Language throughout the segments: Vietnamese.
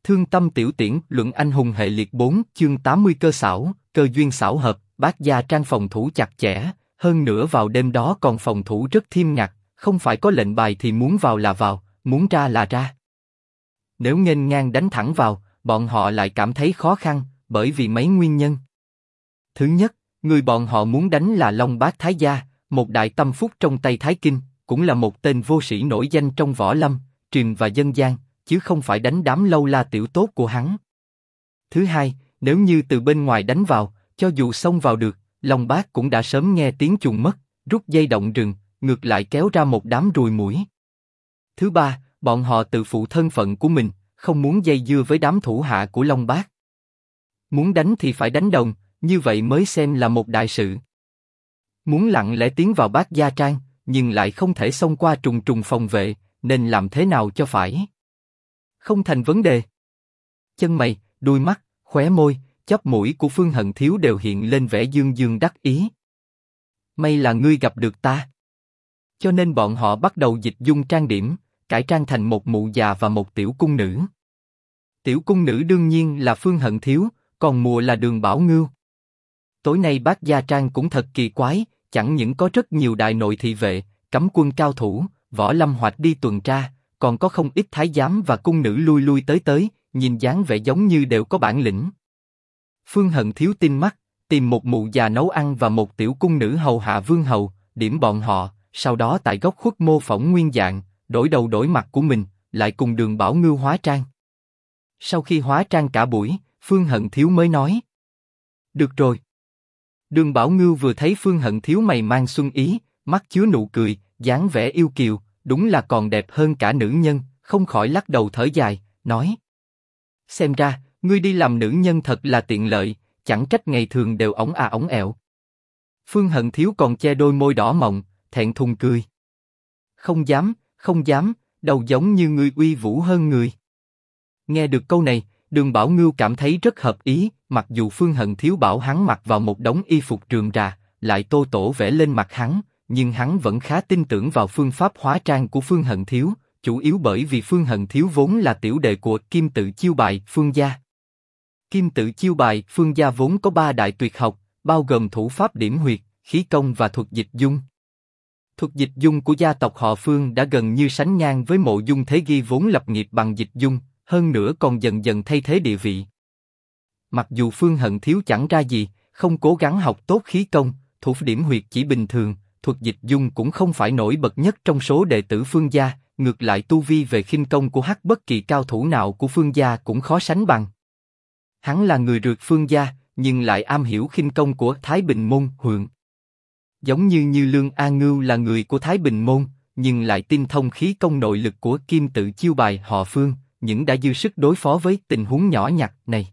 Thương tâm tiểu tiễn, luận anh hùng hệ liệt 4, chương 80 cơ xảo, cơ duyên xảo hợp, Bác Gia Trang phòng thủ chặt chẽ, hơn nữa vào đêm đó còn phòng thủ rất nghiêm ngặt, không phải có lệnh bài thì muốn vào là vào, muốn ra là ra. Nếu nghênh ngang đánh thẳng vào, bọn họ lại cảm thấy khó khăn, bởi vì mấy nguyên nhân. Thứ nhất, người bọn họ muốn đánh là Long Bát Thái Gia, một đại tâm phúc trong tay Thái Kinh, cũng là một tên vô sĩ nổi danh trong võ lâm, truyền và dân gian, chứ không phải đánh đám lâu la tiểu tốt của hắn. Thứ hai, nếu như từ bên ngoài đánh vào, cho dù xông vào được, Long Bát cũng đã sớm nghe tiếng chuồng mất, rút dây động rừng, ngược lại kéo ra một đám ruồi muỗi. Thứ ba, bọn họ tự phụ thân phận của mình, không muốn dây dưa với đám thủ hạ của Long Bát. Muốn đánh thì phải đánh đồng, như vậy mới xem là một đại sự. Muốn lặng lẽ tiến vào Bác Gia Trang, nhưng lại không thể xông qua trùng trùng phòng vệ, nên làm thế nào cho phải? Không thành vấn đề. Chân mày, đuôi mắt, khóe môi, chóp mũi của Phương Hận Thiếu đều hiện lên vẻ dương dương đắc ý. May là ngươi gặp được ta. Cho nên bọn họ bắt đầu dịch dung trang điểm, cải trang thành một mụ già và một tiểu cung nữ. Tiểu cung nữ đương nhiên là Phương Hận Thiếu, còn mùa là Đường Bảo Ngưu. Tối nay Bác Gia Trang cũng thật kỳ quái, chẳng những có rất nhiều đại nội thị vệ, cấm quân cao thủ, võ lâm hoạch đi tuần tra, còn có không ít thái giám và cung nữ lui lui tới tới, nhìn dáng vẻ giống như đều có bản lĩnh. Phương Hận Thiếu tinh mắt, tìm một mụ già nấu ăn và một tiểu cung nữ hầu hạ vương hầu, điểm bọn họ, sau đó tại góc khuất mô phỏng nguyên dạng, đổi đầu đổi mặt của mình, lại cùng Đường Bảo Ngưu hóa trang. Sau khi hóa trang cả buổi, Phương Hận Thiếu mới nói: được rồi. Đường Bảo Ngưu vừa thấy Phương Hận Thiếu mày mang xuân ý, mắt chứa nụ cười, dáng vẻ yêu kiều, đúng là còn đẹp hơn cả nữ nhân, không khỏi lắc đầu thở dài, nói: xem ra, ngươi đi làm nữ nhân thật là tiện lợi, chẳng trách ngày thường đều ống ống ẹo. Phương Hận Thiếu còn che đôi môi đỏ mọng, thẹn thùng cười. Không dám, không dám, đầu giống như ngươi uy vũ hơn người. Nghe được câu này, Đường Bảo Ngưu cảm thấy rất hợp ý, mặc dù Phương Hận Thiếu bảo hắn mặc vào một đống y phục rườm rà, lại tô tổ vẽ lên mặt hắn, nhưng hắn vẫn khá tin tưởng vào phương pháp hóa trang của Phương Hận Thiếu, chủ yếu bởi vì Phương Hận Thiếu vốn là tiểu đệ của Kim Tự Chiêu Bài Phương gia. Kim Tự Chiêu Bài Phương gia vốn có 3 đại tuyệt học, bao gồm thủ pháp điểm huyệt, khí công và thuật dịch dung. Thuật dịch dung của gia tộc họ Phương đã gần như sánh ngang với Mộ Dung Thế Ghi vốn lập nghiệp bằng dịch dung, hơn nữa còn dần dần thay thế địa vị. Mặc dù Phương Hận Thiếu chẳng ra gì, không cố gắng học tốt khí công, thủ điểm huyệt chỉ bình thường, thuật dịch dung cũng không phải nổi bật nhất trong số đệ tử Phương gia, ngược lại tu vi về khinh công của hắn bất kỳ cao thủ nào của Phương gia cũng khó sánh bằng. Hắn là người rượt Phương gia, nhưng lại am hiểu khinh công của Thái Bình môn Huyện. Giống như Lương A Ngưu là người của Thái Bình môn, nhưng lại tinh thông khí công nội lực của Kim Tự Chiêu Bài họ Phương, những đã dư sức đối phó với tình huống nhỏ nhặt này.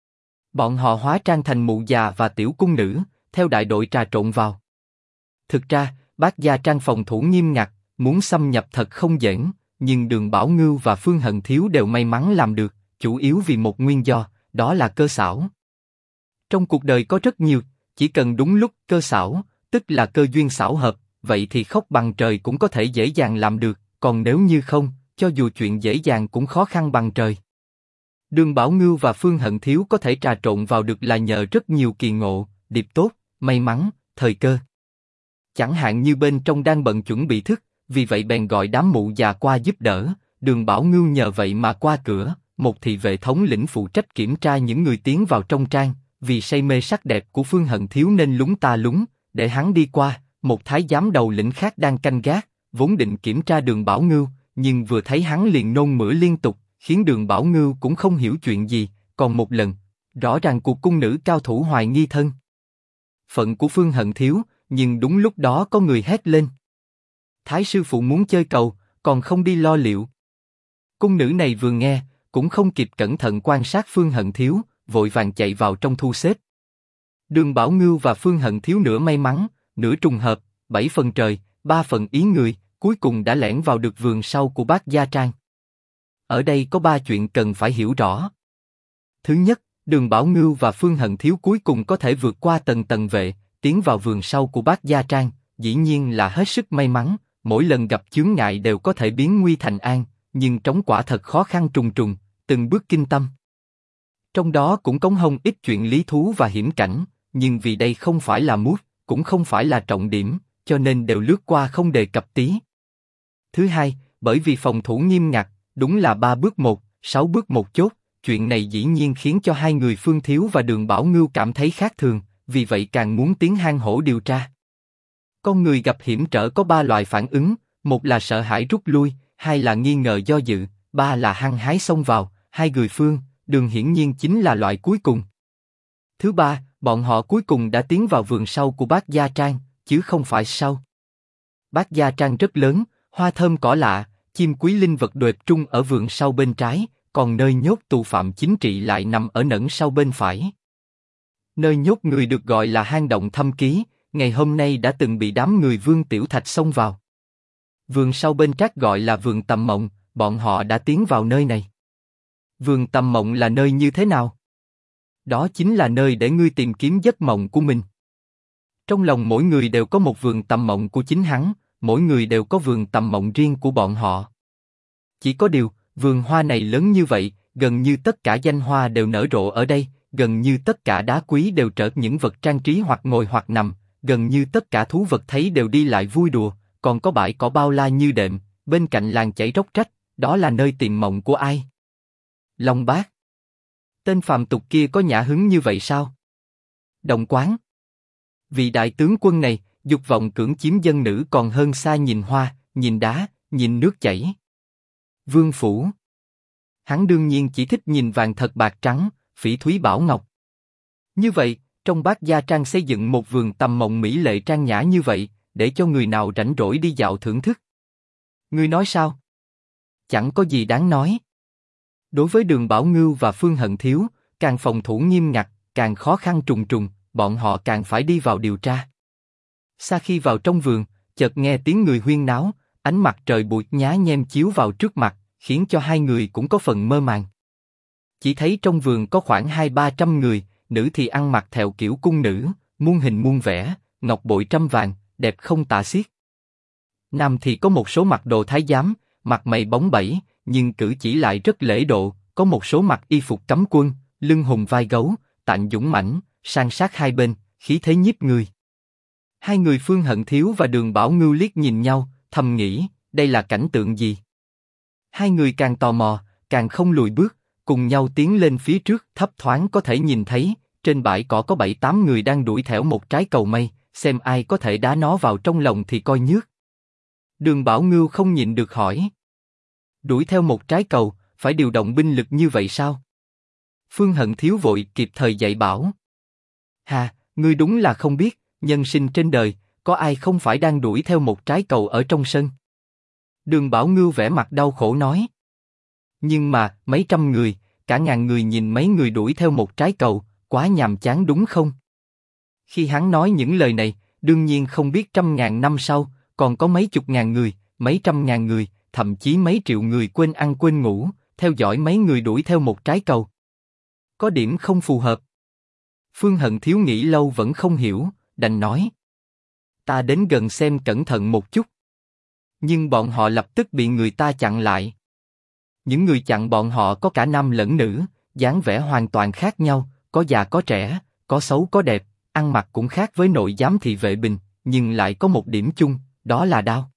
Bọn họ hóa trang thành mụ già và tiểu cung nữ, theo đại đội trà trộn vào. Thực ra, Bác Gia Trang phòng thủ nghiêm ngặt, muốn xâm nhập thật không dễ, nhưng Đường Bảo Ngưu và Phương Hận Thiếu đều may mắn làm được, chủ yếu vì một nguyên do, đó là cơ xảo. Trong cuộc đời có rất nhiều, chỉ cần đúng lúc cơ xảo, tức là cơ duyên xảo hợp, vậy thì khóc bằng trời cũng có thể dễ dàng làm được, còn nếu như không, cho dù chuyện dễ dàng cũng khó khăn bằng trời. Đường Bảo Ngưu và Phương Hận Thiếu có thể trà trộn vào được là nhờ rất nhiều kỳ ngộ, điệp tốt, may mắn, thời cơ. Chẳng hạn như bên trong đang bận chuẩn bị thức, vì vậy bèn gọi đám mụ già qua giúp đỡ. Đường Bảo Ngưu nhờ vậy mà qua cửa, một thị vệ thống lĩnh phụ trách kiểm tra những người tiến vào trong trang, vì say mê sắc đẹp của Phương Hận Thiếu nên lúng ta lúng, để hắn đi qua. Một thái giám đầu lĩnh khác đang canh gác, vốn định kiểm tra Đường Bảo Ngưu, nhưng vừa thấy hắn liền nôn mửa liên tục, khiến Đường Bảo Ngưu cũng không hiểu chuyện gì. Còn một lần, rõ ràng cuộc cung nữ cao thủ hoài nghi thân phận của Phương Hận Thiếu, nhưng đúng lúc đó có người hét lên: Thái sư phụ muốn chơi cầu, còn không đi lo liệu. Cung nữ này vừa nghe, cũng không kịp cẩn thận quan sát Phương Hận Thiếu, vội vàng chạy vào trong thu xếp. Đường Bảo Ngưu và Phương Hận Thiếu nửa may mắn, nửa trùng hợp, 7 phần trời, 3 phần ý người, cuối cùng đã lẻn vào được vườn sau của Bác Gia Trang. Ở đây có 3 chuyện cần phải hiểu rõ. Thứ nhất, Đường Bảo Ngưu và Phương Hận Thiếu cuối cùng có thể vượt qua tầng tầng vệ, tiến vào vườn sau của Bác Gia Trang, dĩ nhiên là hết sức may mắn, mỗi lần gặp chướng ngại đều có thể biến nguy thành an, nhưng trống quả thật khó khăn trùng trùng, từng bước kinh tâm. Trong đó cũng cống hông ít chuyện lý thú và hiểm cảnh, nhưng vì đây không phải là mút, cũng không phải là trọng điểm, cho nên đều lướt qua không đề cập tí. Thứ hai, bởi vì phòng thủ nghiêm ngặt, đúng là 3 bước 1, 6 bước 1 chốt, chuyện này dĩ nhiên khiến cho hai người Phương Thiếu và Đường Bảo Ngưu cảm thấy khác thường, vì vậy càng muốn tiến hang hổ điều tra. Con người gặp hiểm trở có 3 loại phản ứng, một là sợ hãi rút lui, hai là nghi ngờ do dự, ba là hăng hái xông vào, hai người Phương, Đường hiển nhiên chính là loại cuối cùng. Thứ ba, bọn họ cuối cùng đã tiến vào vườn sau của Bác Gia Trang, chứ không phải sau. Bác Gia Trang rất lớn, hoa thơm cỏ lạ, chim quý linh vật đệp trung ở vườn sau bên trái, còn nơi nhốt tù phạm chính trị lại nằm ở nẫn sau bên phải. Nơi nhốt người được gọi là hang động thâm ký, ngày hôm nay đã từng bị đám người Vương Tiểu Thạch xông vào. Vườn sau bên trác gọi là vườn Tầm Mộng, bọn họ đã tiến vào nơi này. Vườn Tầm Mộng là nơi như thế nào? Đó chính là nơi để ngươi tìm kiếm giấc mộng của mình. Trong lòng mỗi người đều có một vườn tầm mộng của chính hắn, mỗi người đều có vườn tầm mộng riêng của bọn họ. Chỉ có điều, vườn hoa này lớn như vậy, gần như tất cả danh hoa đều nở rộ ở đây, gần như tất cả đá quý đều trở những vật trang trí hoặc ngồi hoặc nằm, gần như tất cả thú vật thấy đều đi lại vui đùa, còn có bãi cỏ bao la như đệm, bên cạnh làng chảy róc rách, đó là nơi tìm mộng của ai? Long Bát. Tên phàm tục kia có nhã hứng như vậy sao? Đồng Quán. Vị đại tướng quân này, dục vọng cưỡng chiếm dân nữ còn hơn xa nhìn hoa, nhìn đá, nhìn nước chảy. Vương Phủ. Hắn đương nhiên chỉ thích nhìn vàng thật bạc trắng, phỉ thúy bảo ngọc. Như vậy, trong Bác Gia Trang xây dựng một vườn tầm mộng mỹ lệ trang nhã như vậy, để cho người nào rảnh rỗi đi dạo thưởng thức. Ngươi nói sao? Chẳng có gì đáng nói. Đối với Đường Bảo Ngưu và Phương Hận Thiếu, càng phòng thủ nghiêm ngặt, càng khó khăn trùng trùng, bọn họ càng phải đi vào điều tra. Sau khi vào trong vườn, chợt nghe tiếng người huyên náo, ánh mặt trời buổi nhá nhem chiếu vào trước mặt, khiến cho hai người cũng có phần mơ màng. Chỉ thấy trong vườn có khoảng 200-300 người, nữ thì ăn mặc theo kiểu cung nữ, muôn hình muôn vẻ, ngọc bội trăm vàng, đẹp không tả xiết. Nam thì có một số mặc đồ thái giám, mặt mày bóng bẩy, nhưng cử chỉ lại rất lễ độ, có một số mặc y phục cấm quân, lưng hùng vai gấu, tạnh dũng mãnh, san sát hai bên, khí thế nhiếp người. Hai người Phương Hận Thiếu và Đường Bảo Ngưu liếc nhìn nhau, thầm nghĩ, đây là cảnh tượng gì? Hai người càng tò mò, càng không lùi bước, cùng nhau tiến lên phía trước, thấp thoáng có thể nhìn thấy, trên bãi cỏ có 7-8 người đang đuổi theo một trái cầu mây, xem ai có thể đá nó vào trong lòng thì coi nhước. Đường Bảo Ngưu không nhịn được hỏi. Đuổi theo một trái cầu, phải điều động binh lực như vậy sao? Phương Hận Thiếu vội kịp thời dạy bảo. Hà, ngươi đúng là không biết, nhân sinh trên đời, có ai không phải đang đuổi theo một trái cầu ở trong sân? Đường Bảo Ngưu vẻ mặt đau khổ nói. Nhưng mà, mấy trăm người, cả ngàn người nhìn mấy người đuổi theo một trái cầu, quá nhàm chán đúng không? Khi hắn nói những lời này, đương nhiên không biết 100.000 năm sau, còn có mấy chục ngàn người, mấy trăm ngàn người, thậm chí mấy triệu người quên ăn quên ngủ, theo dõi mấy người đuổi theo một trái cầu. Có điểm không phù hợp. Phương Hận Thiếu nghĩ lâu vẫn không hiểu, đành nói. Ta đến gần xem cẩn thận một chút. Nhưng bọn họ lập tức bị người ta chặn lại. Những người chặn bọn họ có cả nam lẫn nữ, dáng vẻ hoàn toàn khác nhau, có già có trẻ, có xấu có đẹp, ăn mặc cũng khác với nội giám thị vệ bình, nhưng lại có một điểm chung, đó là đao.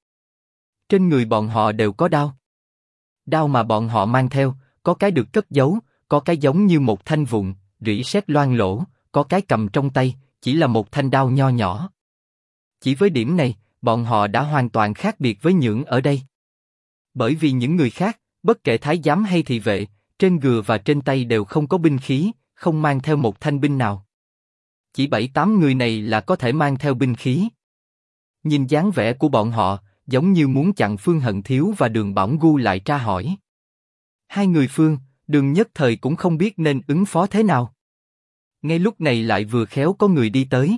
Trên người bọn họ đều có đao. Đao mà bọn họ mang theo, có cái được cất giấu, có cái giống như một thanh vụn, rỉ sét loang lổ, có cái cầm trong tay, chỉ là một thanh đao nho nhỏ. Chỉ với điểm này, bọn họ đã hoàn toàn khác biệt với những ở đây. Bởi vì những người khác, bất kể thái giám hay thị vệ, trên gừa và trên tay đều không có binh khí, không mang theo một thanh binh nào. Chỉ 7-8 người này là có thể mang theo binh khí. Nhìn dáng vẻ của bọn họ, giống như muốn chặn Phương Hận Thiếu và Đường Bảo Ngưu lại tra hỏi. Hai người Phương, Đường nhất thời cũng không biết nên ứng phó thế nào. Ngay lúc này lại vừa khéo có người đi tới.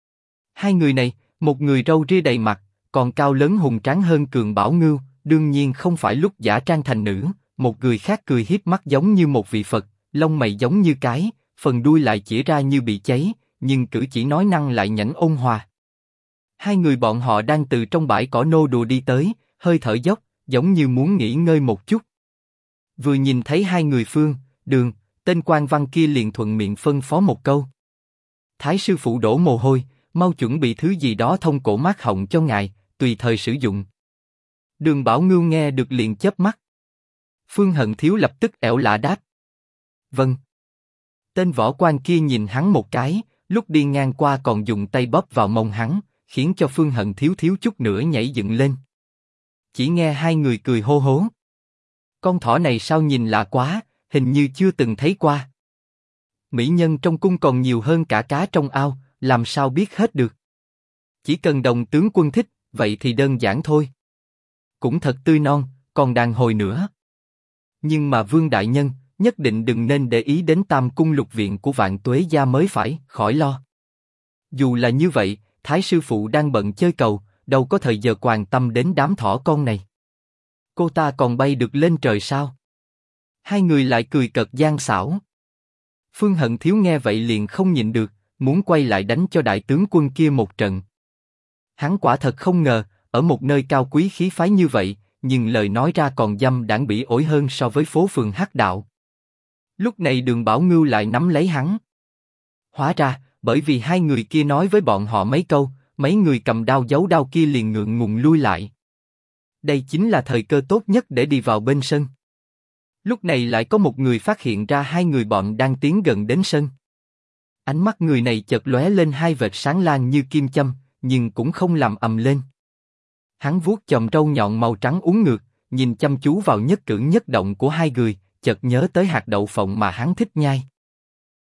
Hai người này, một người râu ria đầy mặt, còn cao lớn hùng tráng hơn Cường Bảo Ngưu, đương nhiên không phải lúc giả trang thành nữ, một người khác cười hiếp mắt giống như một vị Phật, lông mày giống như cái, phần đuôi lại chỉ ra như bị cháy, nhưng cử chỉ nói năng lại nhảnh ôn hòa. Hai người bọn họ đang từ trong bãi cỏ nô đùa đi tới, hơi thở dốc, giống như muốn nghỉ ngơi một chút. Vừa nhìn thấy hai người Phương, Đường, tên quan văn kia liền thuận miệng phân phó một câu. Thái sư phụ đổ mồ hôi, mau chuẩn bị thứ gì đó thông cổ mát họng cho ngài, tùy thời sử dụng. Đường Bảo Ngưu nghe được liền chớp mắt. Phương Hận Thiếu lập tức ẻo lả đáp. Vâng. Tên võ quan kia nhìn hắn một cái, lúc đi ngang qua còn dùng tay bóp vào mông hắn, khiến cho Phương Hận Thiếu thiếu chút nữa nhảy dựng lên. Chỉ nghe hai người cười hô hố. Con thỏ này sao nhìn lạ quá, hình như chưa từng thấy qua. Mỹ nhân trong cung còn nhiều hơn cả cá trong ao, làm sao biết hết được. Chỉ cần đồng tướng quân thích, vậy thì đơn giản thôi. Cũng thật tươi non, còn đàn hồi nữa. Nhưng mà Vương đại nhân, nhất định đừng nên để ý đến Tam cung lục viện của Vạn Tuế gia mới phải, khỏi lo. Dù là như vậy, Thái sư phụ đang bận chơi cầu, đâu có thời giờ quan tâm đến đám thỏ con này. Cô ta còn bay được lên trời sao? Hai người lại cười cợt gian xảo. Phương Hận Thiếu nghe vậy liền không nhịn được, muốn quay lại đánh cho đại tướng quân kia một trận. Hắn quả thật không ngờ, ở một nơi cao quý khí phái như vậy, nhưng lời nói ra còn dâm đãng bỉ ổi hơn so với phố phường hắc đạo. Lúc này Đường Bảo Ngưu lại nắm lấy hắn. Hóa ra, bởi vì hai người kia nói với bọn họ mấy câu, mấy người cầm đao giấu đao kia liền ngượng ngùng lui lại. Đây chính là thời cơ tốt nhất để đi vào bên sân. Lúc này lại có một người phát hiện ra hai người bọn đang tiến gần đến sân. Ánh mắt người này chợt lóe lên hai vệt sáng lang như kim châm, nhưng cũng không làm ầm lên. Hắn vuốt chòm râu nhọn màu trắng uốn ngược, nhìn chăm chú vào nhất cử nhất động của hai người, chợt nhớ tới hạt đậu phộng mà hắn thích nhai.